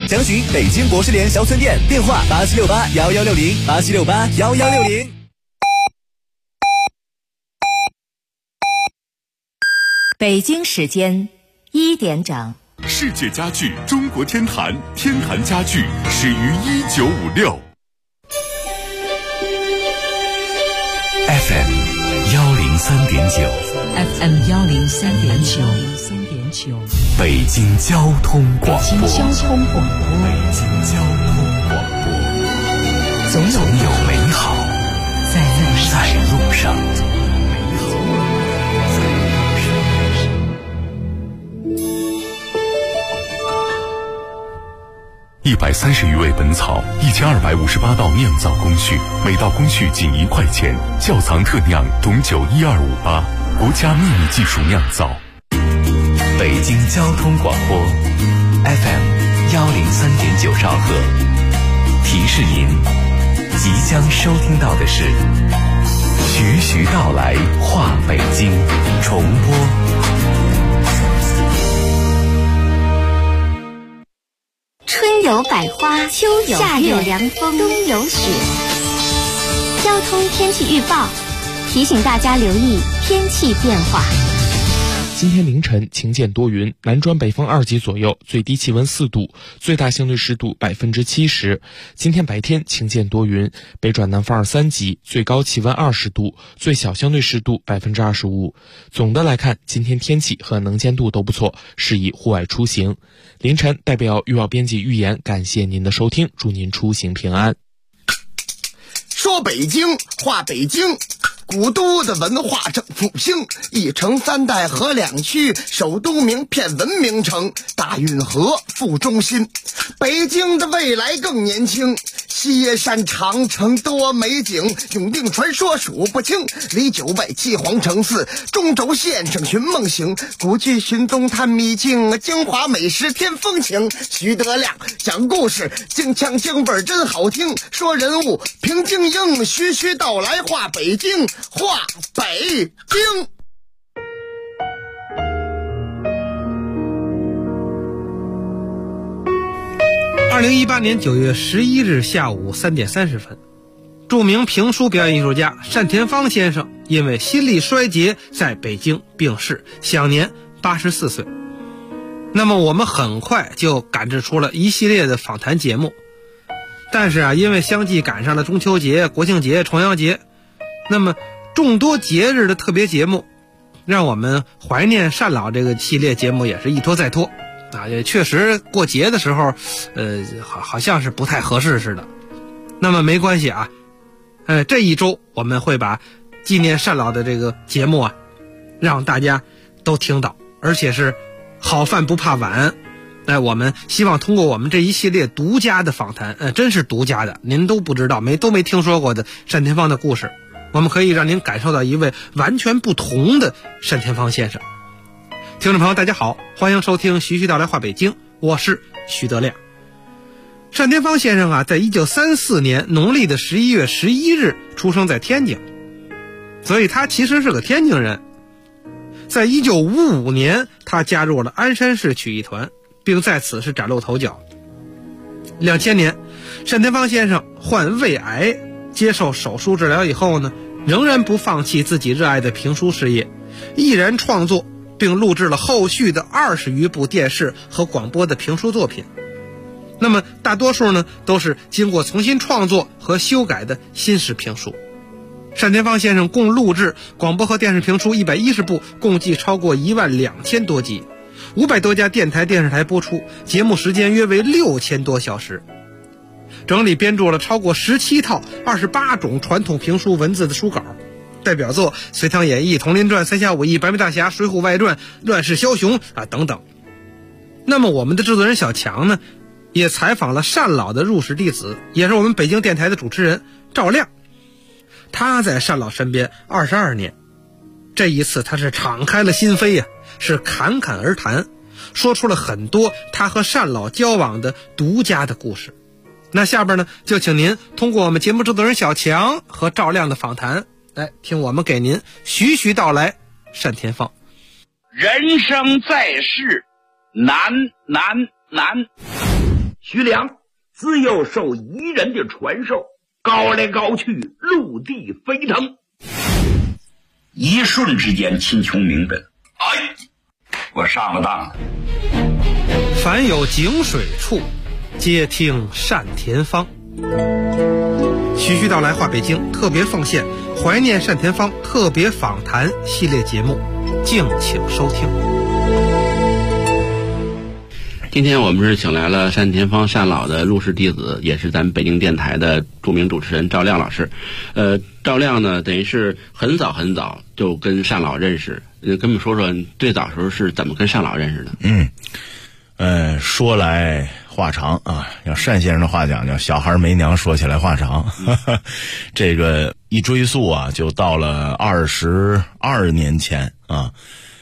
详询北京博士联小村店，电话87681160，87681160。 北京时间1点整。 世界家具中国天坛，天坛家具始于1956。FM 103.9，FM 103.9， 北京交通广播， 北京交通广播，总有美好在路上。 130余味本草，1258道酿造工序，每道工序仅1块钱。窖藏特酿董酒12588，国家秘密技术酿造。 北京交通广播 FM 103.9兆赫，提示您，即将收听到的是徐徐道来话北京重播。 春有百花，秋有夏有凉风，冬有雪。交通天气预报提醒大家留意天气变化。 今天凌晨晴间多云，南转北风2级左右，最低气温4度，最大相对湿度70%。今天白天晴间多云，北转南风2、3级，最高气温20度，最小相对湿度25%。总的来看，今天天气和能见度都不错，适宜户外出行。凌晨代表预报编辑预言，感谢您的收听，祝您出行平安。 说北京话北京，古都的文化正复兴，一城3代河2区，首都名片文明城，大运河副中心。北京的未来更年轻，西山长城多美景，永定传说数不清，离9外7皇城4，中轴线上寻梦行，古迹寻踪探秘境，京华美食添风情。徐德亮讲故事，京腔京味真好听，说人物评京英，徐徐道来话北京，话北京。 2018年9月11日下午3点30分，著名评书表演艺术家单田芳先生因为心力衰竭在北京病逝，享年84岁。那么我们很快就赶制出了一系列的访谈节目，但是因为相继赶上了中秋节、国庆节、重阳节，那么众多节日的特别节目，让我们怀念单老这个系列节目也是一拖再拖也确实过节的时候好像是不太合适似的。那么没关系这一周我们会把纪念单老的这个节目让大家都听到，而且是好饭不怕晚。我们希望通过我们这一系列独家的访谈，真是独家的，您都不知道都没听说过的单田芳的故事，我们可以让您感受到一位完全不同的单田芳先生。听众朋友大家好，欢迎收听徐徐道来话北京，我是徐德亮。单田芳先生在1934年农历的11月11日出生在天津，所以他其实是个天津人。在1955年他加入了鞍山市曲艺团，并在此是崭露头角。2000年单田芳先生患胃癌，接受手术治疗以后呢，仍然不放弃自己热爱的评书事业，毅然创作并录制了后续的20余部电视和广播的评书作品。那么大多数呢都是经过重新创作和修改的新式评书。单田芳先生共录制广播和电视评书110部，共计超过12000多集，500多家电台电视台播出，节目时间约为6000多小时。整理编著了超过17套28种传统评书文字的书稿，代表作《隋唐演义》《铜林传》《三侠五义》《白眉大侠》《水浒外传》《乱世枭雄》等等。那么我们的制作人小强呢，也采访了单老的入室弟子，也是我们北京电台的主持人赵亮。他在单老身边22年，这一次他是敞开了心扉是侃侃而谈，说出了很多他和单老交往的独家的故事。那下边呢，就请您通过我们节目制作人小强和赵亮的访谈，来听我们给您徐徐道来单田芳。 人生在世难， 徐良自幼受彝人的传授，高来高去，陆地飞腾，一瞬之间秦琼明白了，哎，我上了当了。 凡有井水处，皆听单田芳。徐徐道来话北京特别奉献怀念单田芳特别访谈系列节目，敬请收听。 今天我们是请来了单田芳单老的入室弟子，也是咱们北京电台的著名主持人赵亮老师。赵亮呢，等于是很早就跟单老认识，跟我们说说最早时候是怎么跟单老认识的？ 说来话长啊，要单先生的话讲，叫小孩没娘，说起来话长。这个一追溯啊，就到了22年前啊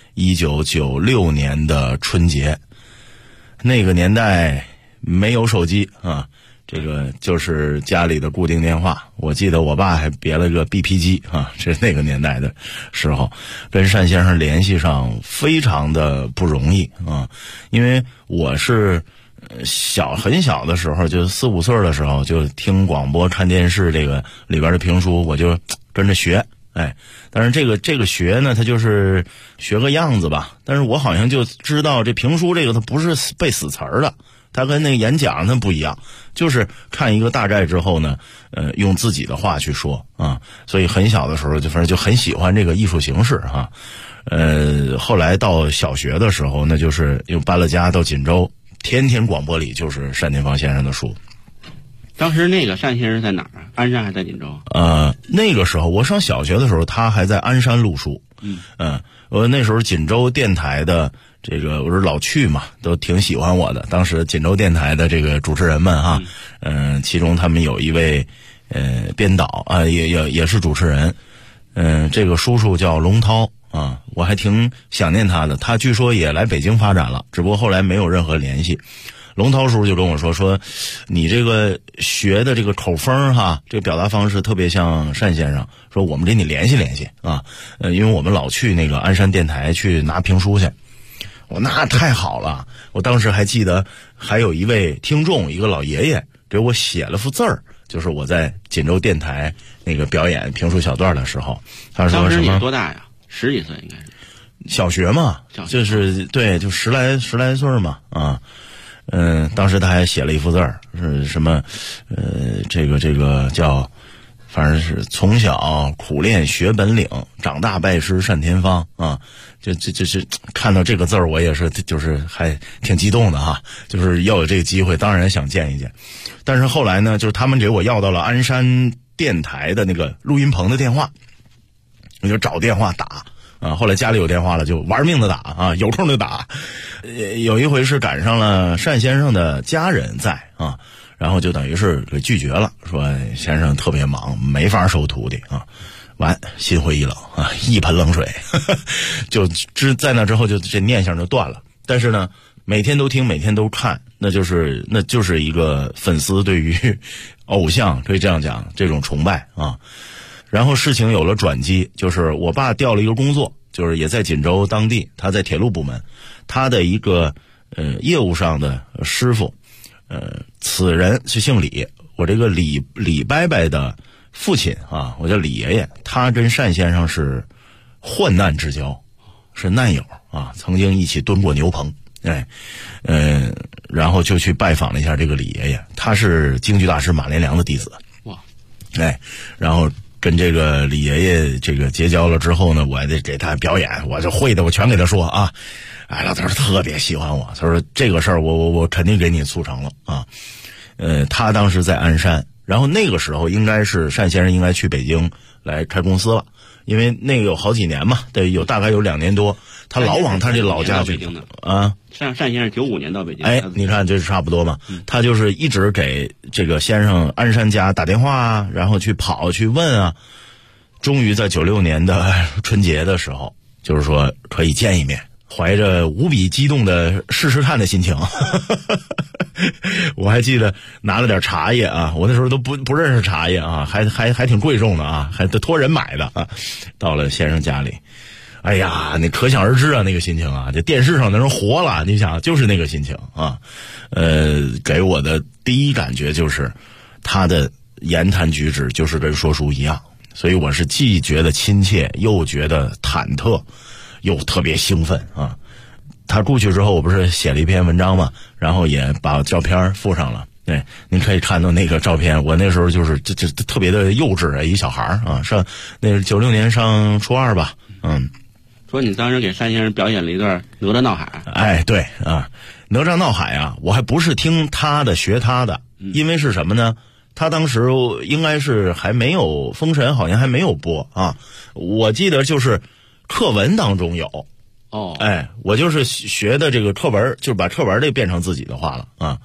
，1996年的春节。那个年代没有手机啊，这个就是家里的固定电话。我记得我爸还别了个 BP 机啊，这是那个年代的时候，跟单先生联系上非常的不容易啊，因为我是很小的时候，就4、5岁的时候就听广播看电视，这个里边的评书我就跟着学。但是这个学呢，它就是学个样子吧。但是我好像就知道这评书这个它不是背死词儿的，它跟那个演讲它不一样，就是看一个大概之后呢，用自己的话去说啊。所以很小的时候就反正就很喜欢这个艺术形式哈。后来到小学的时候，那就是又搬了家到锦州，天天广播里就是单田芳先生的书。 当时那个单先生在哪儿啊？鞍山还在锦州？ 那个时候我上小学的时候，他还在鞍山录书。我那时候锦州电台的这个我是老去嘛，都挺喜欢我的。当时锦州电台的这个主持人们哈，其中他们有一位编导啊，也是主持人。这个叔叔叫龙涛啊，我还挺想念他的。他据说也来北京发展了，只不过后来没有任何联系。龙涛叔就跟我说你这个学的这个口风哈，这个表达方式特别像单先生，说我们给你联系联系啊。因为我们老去那个鞍山电台去拿评书去。我那太好了，我当时还记得还有一位听众，一个老爷爷给我写了幅字儿，就是我在锦州电台那个表演评书小段的时候，他说什么？ 当时你多大呀？10几岁应该是。 小学嘛，就是对，就十来岁嘛啊。当时他还写了一幅字儿，是什么？这个叫，反正是从小苦练学本领，长大拜师单田芳啊。就是看到这个字儿，我也是就是还挺激动的哈。就是要有这个机会，当然想见一见。但是后来呢，就是他们给我要到了鞍山电台的那个录音棚的电话，我就找电话打。后来家里有电话了，就玩命的打啊，有空就打。有一回是赶上了单先生的家人在啊，然后就等于是给拒绝了，说先生特别忙，没法收徒弟啊。完，心灰意冷啊，一盆冷水，就在那之后就这念想就断了。但是呢，每天都听，每天都看，那就是一个粉丝对于偶像可以这样讲，这种崇拜啊。然后事情有了转机，就是我爸调了一个工作，就是也在锦州当地，他在铁路部门，他的一个业务上的师傅，此人是姓李，我这个李伯伯的父亲啊，我叫李爷爷，他跟单先生是患难之交，是难友啊，曾经一起蹲过牛棚，然后就去拜访了一下这个李爷爷，他是京剧大师马连良的弟子， 哇， 然后跟这个李爷爷这个结交了之后呢，我还得给他表演，我就会的我全给他说啊。老头特别喜欢我，他说这个事儿我肯定给你促成了啊。他当时在鞍山，然后那个时候应该是单先生应该去北京来开公司了，因为那个有好几年嘛，大概有2年多，他老往他这老家去啊。 单先生95年到北京， 你看这是差不多嘛。他就是一直给这个先生鞍山家打电话啊，然后去跑去问啊，终于在96年的春节的时候，就是说可以见一面，怀着无比激动的试试看的心情。我还记得拿了点茶叶啊，我那时候都不认识茶叶啊，还挺贵重的啊，还得托人买的啊。到了先生家里， 哎呀，你可想而知啊，那个心情啊，这电视上的人活了，你想就是那个心情啊。给我的第一感觉就是他的言谈举止就是跟说书一样，所以我是既觉得亲切，又觉得忐忑，又特别兴奋啊。他过去之后，我不是写了一篇文章嘛，然后也把照片附上了。对，您可以看到那个照片，我那时候就是这特别的幼稚啊，一小孩啊，那是96年上初2吧， 说你当时给单先生表演了一段哪吒闹海。 哎，对啊，哪吒闹海啊，我还不是听他的学他的，因为是什么呢？他当时应该是还没有封神，好像还没有播啊，我记得就是课文当中有。哎，我就是学的这个课文，就是把课文这变成自己的话了啊。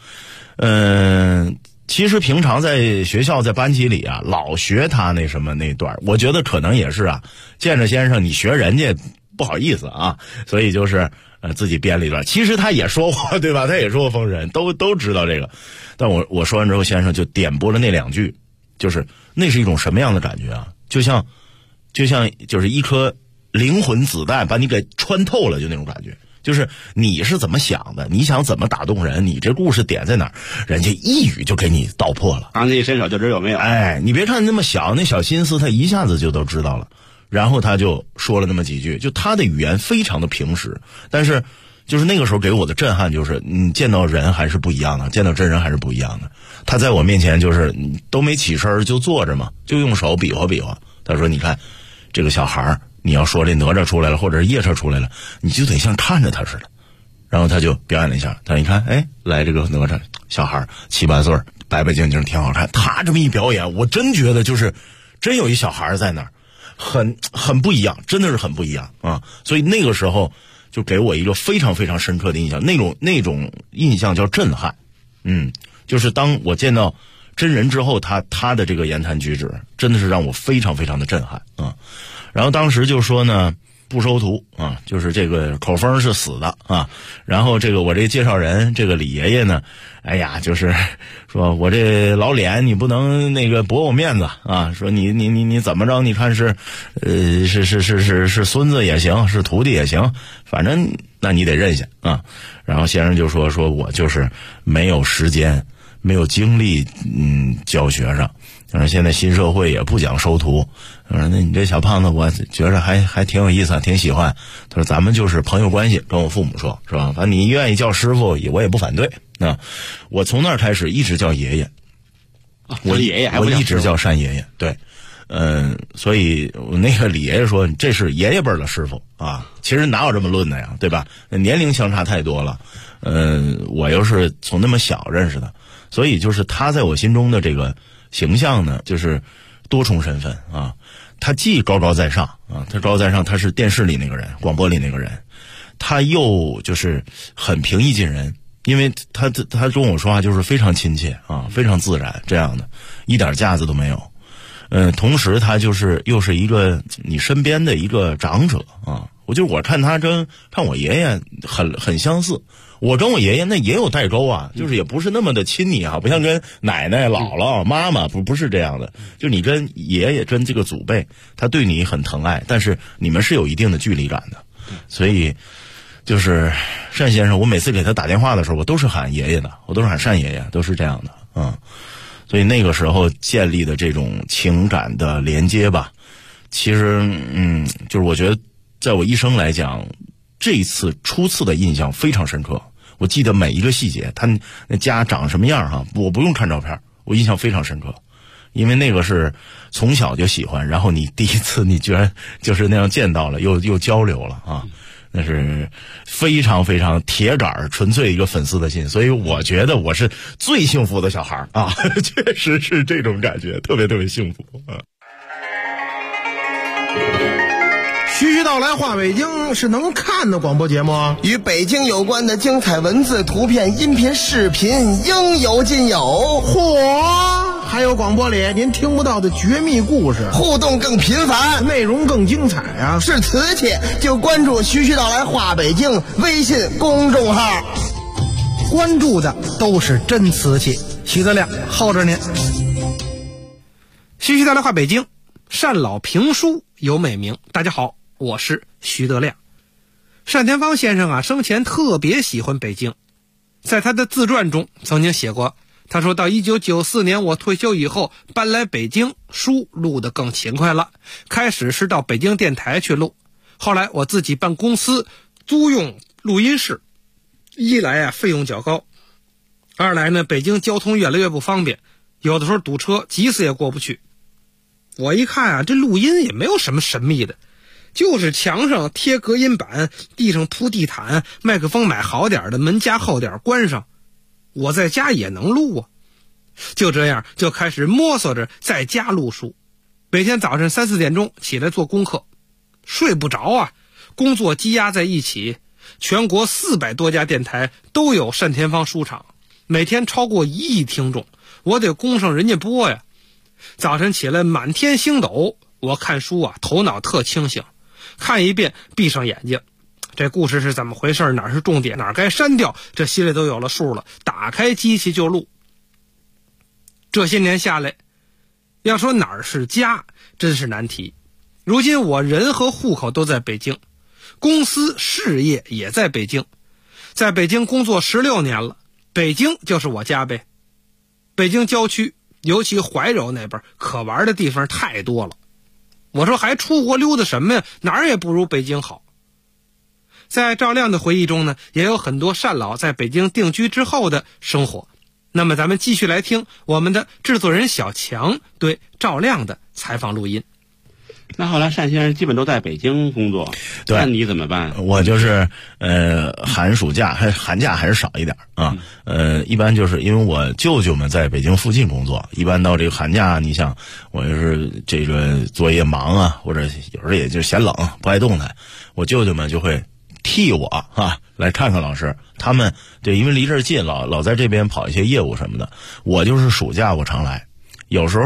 其实平常在学校在班级里啊，老学他那什么那段，我觉得可能也是啊，见着先生你学人家不好意思啊，所以就是自己编了一段。其实他也说过，对吧？他也说过封神，都知道这个。但我说完之后，先生就点拨了那2句，就是那是一种什么样的感觉啊？就像就是一颗灵魂子弹把你给穿透了，就那种感觉。就是你是怎么想的，你想怎么打动人，你这故事点在哪儿，人家一语就给你道破了。 当一伸手就知有没有。 哎，你别看那么小，那小心思他一下子就都知道了。然后他就说了那么几句，就他的语言非常的平实，但是就是那个时候给我的震撼就是，你见到人还是不一样的，见到真人还是不一样的。他在我面前就是都没起身就坐着嘛，就用手比划比划。他说：“你看这个小孩，你要说这哪吒出来了，或者是夜叉出来了，你就得像看着他似的。”然后他就表演了一下，他一看，哎，来这个哪吒小孩7、8岁，白白净净，挺好看。他这么一表演，我真觉得就是真有一小孩在那儿。很不一样，真的是很不一样啊！所以那个时候就给我一个非常非常深刻的印象，那种印象叫震撼。就是当我见到真人之后，他的这个言谈举止真的是让我非常非常的震撼啊！然后当时就说呢，不收徒啊，就是这个口风是死的啊。然后这个我这介绍人这个李爷爷呢，哎呀，就是说我这老脸你不能那个驳我面子啊，说你怎么着，你看是是孙子也行，是徒弟也行，反正那你得认下啊。然后先生就说我就是没有时间没有精力教学生。现在新社会也不讲收徒。那你这小胖子我觉着还挺有意思，挺喜欢。他说咱们就是朋友关系，跟我父母说，是吧？反正你愿意叫师傅我也不反对。我从那儿开始一直叫爷爷。 我爷爷还不我一直叫单爷爷。对。所以我那个李爷爷说这是爷爷辈的师傅啊，其实哪有这么论的呀，对吧？年龄相差太多了。我又是从那么小认识的，所以就是他在我心中的这个形象呢，就是多重身份啊。他既高高在上啊，他高高在上，他是电视里那个人，广播里那个人，他又就是很平易近人，因为他跟我说话就是非常亲切啊，非常自然这样的，一点架子都没有。同时他就是又是一个你身边的一个长者啊，我看他跟看我爷爷很相似。我跟我爷爷那也有代沟啊，就是也不是那么的亲昵啊，不像跟奶奶、姥姥、妈妈不是这样的。就你跟爷爷跟这个祖辈，他对你很疼爱，但是你们是有一定的距离感的。所以就是单先生，我每次给他打电话的时候，我都是喊爷爷的，我都是喊单爷爷，都是这样的。所以那个时候建立的这种情感的连接吧，其实就是我觉得在我一生来讲，这一次初次的印象非常深刻。我记得每一个细节，他那家长什么样哈，我不用看照片，我印象非常深刻，因为那个是从小就喜欢，然后你第一次你居然就是那样见到了，又交流了啊，那是非常非常铁杆纯粹一个粉丝的心，所以我觉得我是最幸福的小孩啊，确实是这种感觉，特别特别幸福啊。 徐徐道来话北京是能看的广播节目啊， 与北京有关的精彩文字、图片、音频、视频应有尽有。 嚯，还有广播里您听不到的绝密故事， 互动更频繁， 内容更精彩啊！ 是瓷器就关注徐徐道来话北京微信公众号， 关注的都是真瓷器。许德亮候着您。徐徐道来话北京，单老评书有美名。大家好， 我是徐德亮。单田芳先生啊，生前特别喜欢北京，在他的自传中曾经写过，他说到1994年我退休以后搬来北京，书录得更勤快了，开始是到北京电台去录，后来我自己办公司租用录音室，一来费用较高，二来呢北京交通越来越不方便，有的时候堵车急死也过不去。我一看啊，这录音也没有什么神秘的，就是墙上贴隔音板，地上铺地毯，麦克风买好点的，门加厚点关上，我在家也能录啊。就这样就开始摸索着在家录书，每天早晨3、4点钟起来做功课，睡不着啊，工作积压在一起，全国400多家电台都有单田芳书场，每天超过1亿听众，我得供上人家播呀。早晨起来满天星斗，我看书啊，头脑特清醒，看一遍闭上眼睛，这故事是怎么回事，哪是重点，哪该删掉，这心里都有了数了，打开机器就录。这些年下来，要说哪儿是家真是难题。如今我人和户口都在北京，公司事业也在北京，在北京工作16年了，北京就是我家呗。北京郊区尤其怀柔那边可玩的地方太多了，我说还出国溜达什么呀，哪儿也不如北京好。在赵亮的回忆中呢，也有很多单老在北京定居之后的生活。那么咱们继续来听我们的制作人小强对赵亮的采访录音。 那后来单先生基本都在北京工作， 对， 那你怎么办？ 我就是寒暑假寒假还是少一点啊。一般就是因为我舅舅们在北京附近工作，一般到这个寒假，你想我就是这个作业忙啊，或者有时候也就嫌冷不爱动弹，我舅舅们就会替我来看看老师。他们对，因为离这儿近，老在这边跑一些业务什么的。我就是暑假我常来，有时候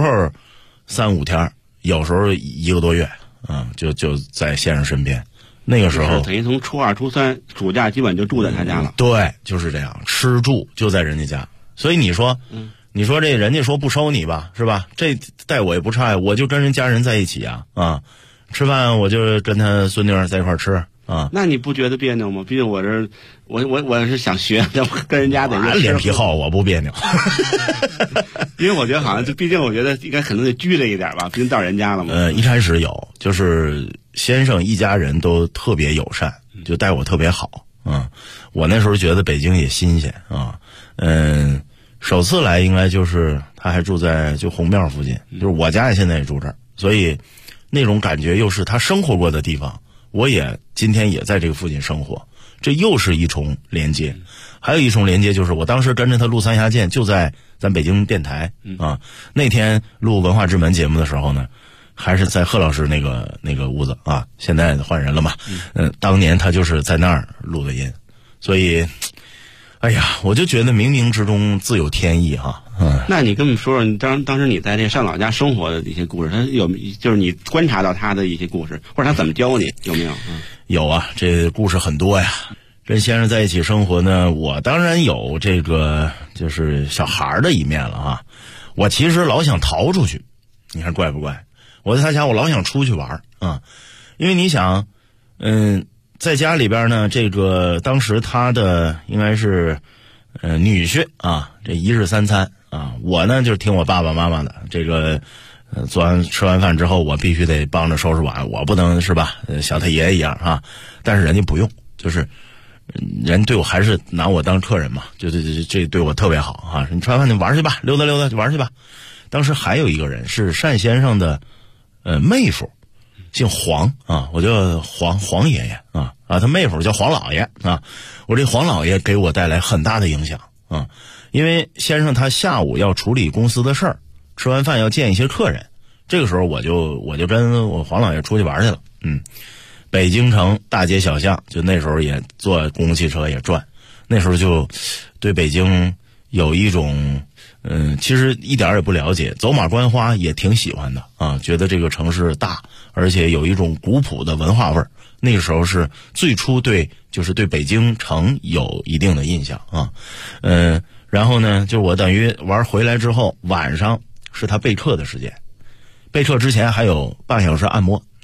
3、5天，有时候1个多月，就在先生身边。那个时候等于从初2、初3暑假基本就住在他家了。 对，就是这样，吃住就在人家家。所以你说这人家说不收你吧，是吧？这待我也不差呀，我就跟人家人在一起啊，吃饭我就跟他孙女儿在一块儿吃。 那你不觉得别扭吗？毕竟我是想学，跟人家得脸皮厚，我不别扭。 因为我觉得好像毕竟我觉得应该可能得拘着一点吧，毕竟到人家了嘛。 一开始有，就是先生一家人都特别友善，就待我特别好。我那时候觉得北京也新鲜啊。首次来应该就是他还住在就红庙附近，就是我家也现在也住这儿，所以那种感觉又是他生活过的地方。我也今天也在这个附近生活，这又是一重连接。还有一重连接就是我当时跟着他录《三峡剑》，就在咱北京电台那天录《文化之门》节目的时候呢，还是在贺老师那个屋子啊，现在换人了嘛。当年他就是在那儿录的音，所以哎呀，我就觉得冥冥之中自有天意哈。 那你跟我们说说，你当时你在这单老家生活的一些故事，他就是你观察到他的一些故事，或者他怎么教你，有没有？ 有啊，这故事很多呀。跟先生在一起生活呢，我当然有这个就是小孩的一面了啊。我其实老想逃出去，你看怪不怪？我在他家我老想出去玩啊，因为你想，在家里边呢，这个当时他的应该是女婿啊，这1日3餐啊，我呢就是听我爸爸妈妈的，这个吃完饭之后，我必须得帮着收拾碗，我不能是吧，小他爷爷一样啊。但是人家不用，就是人对我还是拿我当客人嘛，这对我特别好啊。你吃完饭你玩去吧，溜达溜达就玩去吧。当时还有一个人是单先生的妹夫，姓黄啊，我叫黄爷爷啊，他妹夫叫黄老爷啊。我这黄老爷给我带来很大的影响啊，因为先生他下午要处理公司的事儿，吃完饭要见一些客人，这个时候我就跟我黄老爷出去玩去了。北京城大街小巷，就那时候也坐公共汽车也转，那时候就对北京有一种其实一点也不了解，走马观花也挺喜欢的啊，觉得这个城市大，而且有一种古朴的文化味儿。那个时候是最初就是对北京城有一定的印象啊。然后呢，就我等于玩回来之后，晚上是他备课的时间，备课之前还有半小时按摩啊，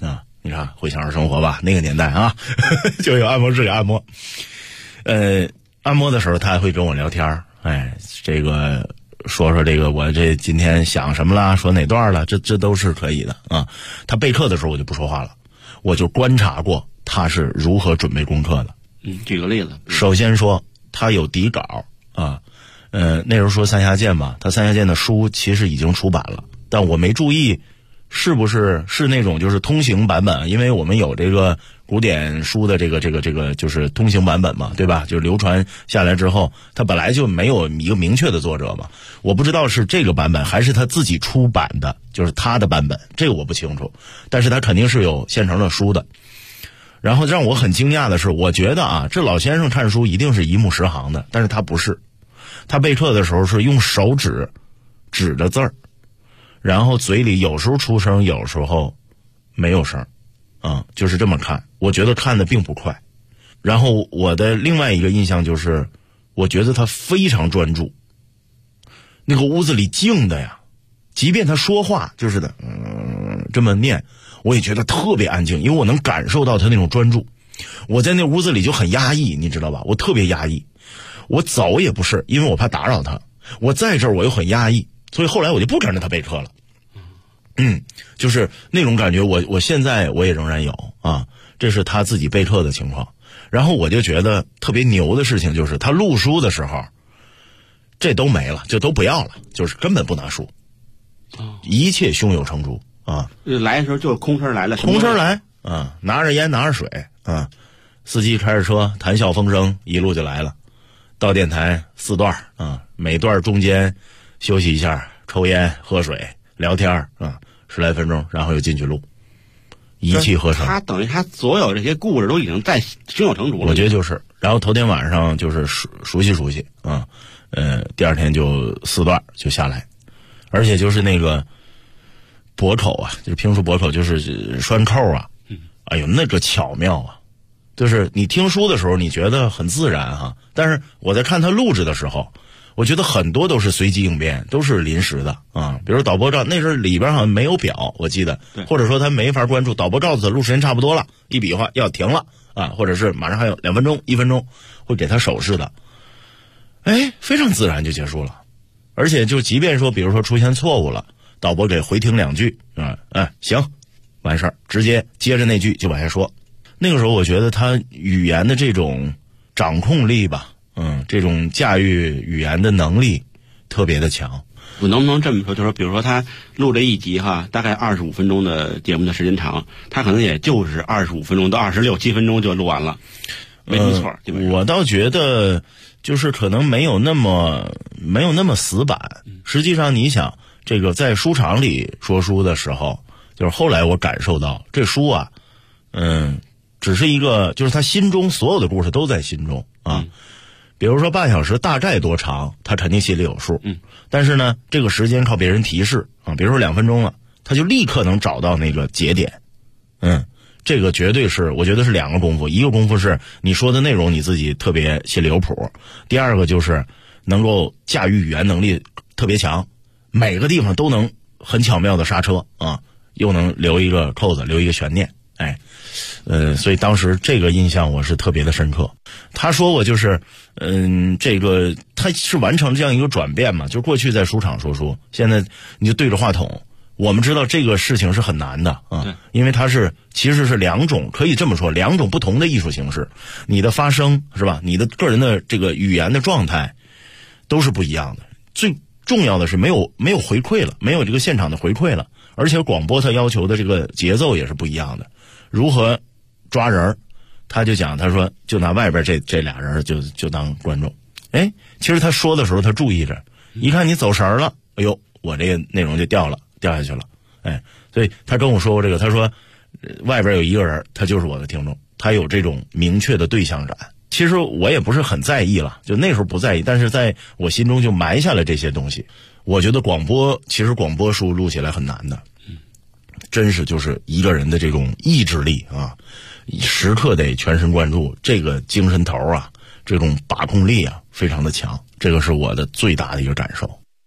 你看回想生活吧，那个年代啊就有按摩室给按摩。按摩的时候他还会跟我聊天，这个说这个我这今天想什么了，说哪段了，这都是可以的啊。他备课的时候我就不说话了，我就观察过他是如何准备功课的。 举个例子， 首先说他有底稿啊，那时候说三峡剑嘛，他三峡剑的书其实已经出版了，但我没注意是不是那种就是通行版本，因为我们有这个古典书的这个就是通行版本嘛，对吧？就是流传下来之后，它本来就没有一个明确的作者嘛，我不知道是这个版本还是他自己出版的，就是他的版本，这个我不清楚，但是他肯定是有现成的书的。然后让我很惊讶的是，我觉得啊，这老先生看书一定是一目十行的，但是他不是，他备课的时候是用手指着字儿，然后嘴里有时候出声，有时候没有声，就是这么看，我觉得看的并不快。然后我的另外一个印象就是，我觉得他非常专注，那个屋子里静的呀，即便他说话就是的，这么念，我也觉得特别安静，因为我能感受到他那种专注。我在那屋子里就很压抑，你知道吧？我特别压抑，我走也不是，因为我怕打扰他，我在这儿我又很压抑，所以后来我就不跟着他备课了。就是那种感觉，我现在我也仍然有啊，这是他自己备课的情况。然后我就觉得特别牛的事情就是他录书的时候，这都没了，就都不要了，就是根本不拿书，一切胸有成竹啊。 来的时候就是空车来了， 空车来啊，拿着烟拿着水啊，司机开着车谈笑风生，一路就来了。到电台4段啊，每段中间休息一下，抽烟喝水聊天啊，10来分钟，然后又进去录，一气呵成。 他等于他所有这些故事都已经在胸有成竹了。 我觉得就是，然后头天晚上就是熟悉啊，第二天就4段就下来，而且就是那个驳口啊，就是评书驳口，就是拴扣啊，哎呦那个巧妙啊，就是你听书的时候你觉得很自然哈，但是我在看他录制的时候，我觉得很多都是随机应变，都是临时的啊。比如导播照，那时候里边好像没有表，我记得，或者说他没法关注导播照的录时间差不多了，一比划要停了啊，或者是马上还有2分钟、1分钟，会给他手势的，非常自然就结束了。而且就即便说，比如说出现错误了，导播给回听2句行，完事儿，直接接着那句就往下说。那个时候我觉得他语言的这种掌控力吧，这种驾驭语言的能力特别的强。 我能不能这么说，就是说比如说他录这一集哈，大概25分钟的节目的时间长，他可能也就是25分钟到26、7分钟就录完了，没错。 我倒觉得就是可能没有那么死板。实际上你想，这个在书场里说书的时候，就是后来我感受到这书啊，只是一个，就是他心中所有的故事都在心中啊。比如说半小时大概多长，他肯定心里有数。但是呢，这个时间靠别人提示啊，比如说2分钟了，他就立刻能找到那个节点。这个绝对是，我觉得是2个功夫，一个功夫是你说的内容你自己特别心里有谱，第二个就是能够驾驭语言能力特别强，每个地方都能很巧妙的刹车啊，又能留一个扣子，留一个悬念。所以当时这个印象我是特别的深刻。他说我就是，这个他是完成这样一个转变嘛，就是过去在书场说书，现在你就对着话筒。我们知道这个事情是很难的啊，因为它其实是2种，可以这么说，2种不同的艺术形式。你的发声是吧？你的个人的这个语言的状态都是不一样的。最重要的是没有回馈了，没有这个现场的回馈了，而且广播它要求的这个节奏也是不一样的。如何抓人，他就讲，他说就拿外边这俩人就当观众。其实他说的时候他注意着，一看你走神了，哎呦，我这个内容就掉下去了。所以他跟我说过这个，他说外边有一个人，他就是我的听众，他有这种明确的对象感。其实我也不是很在意了，就那时候不在意，但是在我心中就埋下了这些东西。我觉得其实广播书录起来很难的，真是就是一个人的这种意志力啊，时刻得全神贯注，这个精神头啊，这种把控力啊，非常的强。这个是我的最大的一个感受。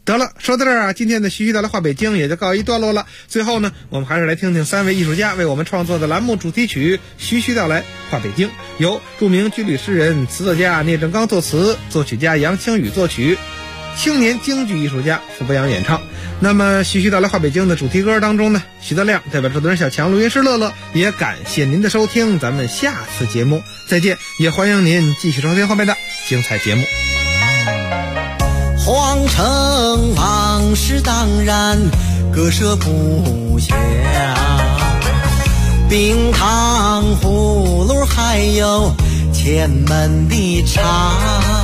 得了，说到这儿啊，今天的徐徐道来话北京也就告一段落了。最后呢，我们还是来听听3位艺术家为我们创作的栏目主题曲《徐徐道来话北京》，由著名军旅诗人、词作家聂正刚作词，作曲家杨清宇作曲，青年京剧艺术家傅博洋演唱。那么《徐徐道来话北京》的主题歌当中呢，徐德亮代表制作人小强、录音师乐乐，也感谢您的收听，咱们下次节目再见，也欢迎您继续收听后面的精彩节目。 皇城往事当然割舍不下，冰糖葫芦还有前门的茶，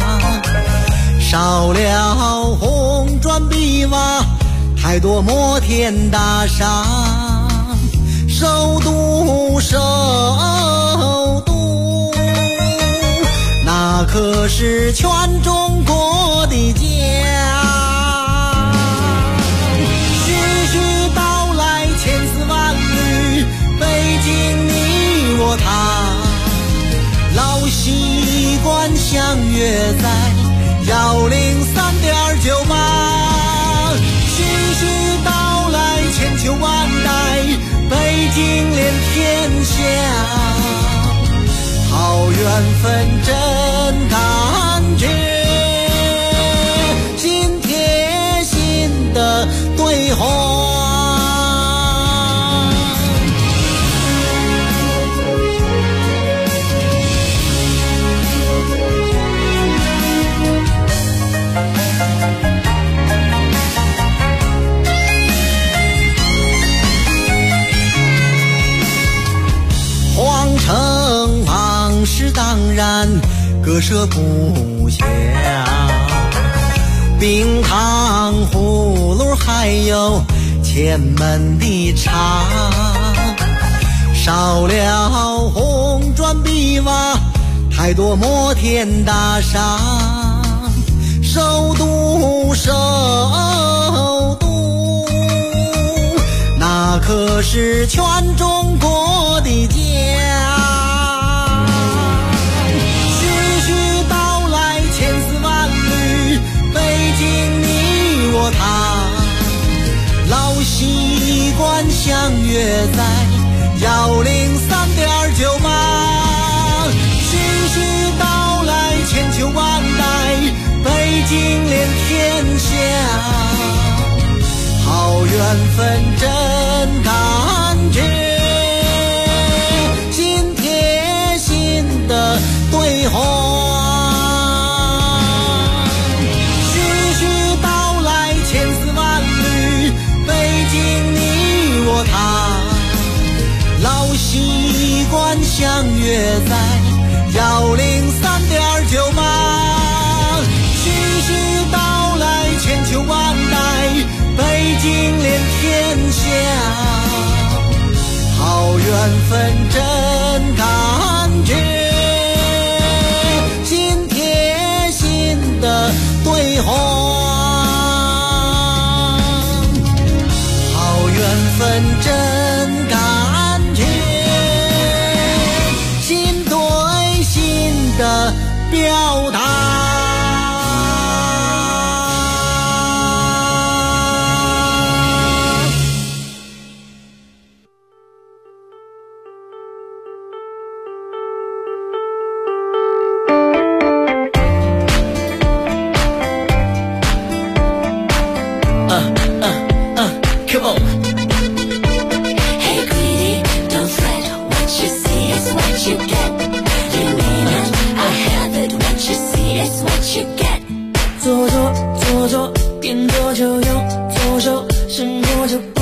少了红砖碧瓦，太多摩天大厦，首都那可是全中国的家。徐徐道来千丝万缕，北京你我他，老习惯相约在103.98。徐徐道来千秋万代，北京连天下，好缘分真感觉，心贴心的对话。皇城往事当然割舍不下，冰糖葫芦还有前门的茶，少了红砖碧瓦，太多摩天大厦，首都那可是全中国的家。徐徐道来千丝万缕，北京你我他，老习惯相约在103.98。徐徐道来千秋万代，北京连天下，好缘分真感觉，心贴心的对话。徐徐道来千丝万缕，北京你我他，老习惯相约在103.98。徐徐道来千秋万代，北京连天下，好缘分真感觉，心贴心的对话。好缘分真感觉，心对心的表达。 Come on. Hey, greedy, don't fret. What you see is what you get. You need it, I have it. What you see is what you get. 左左左左，变左就右，左手伸过就。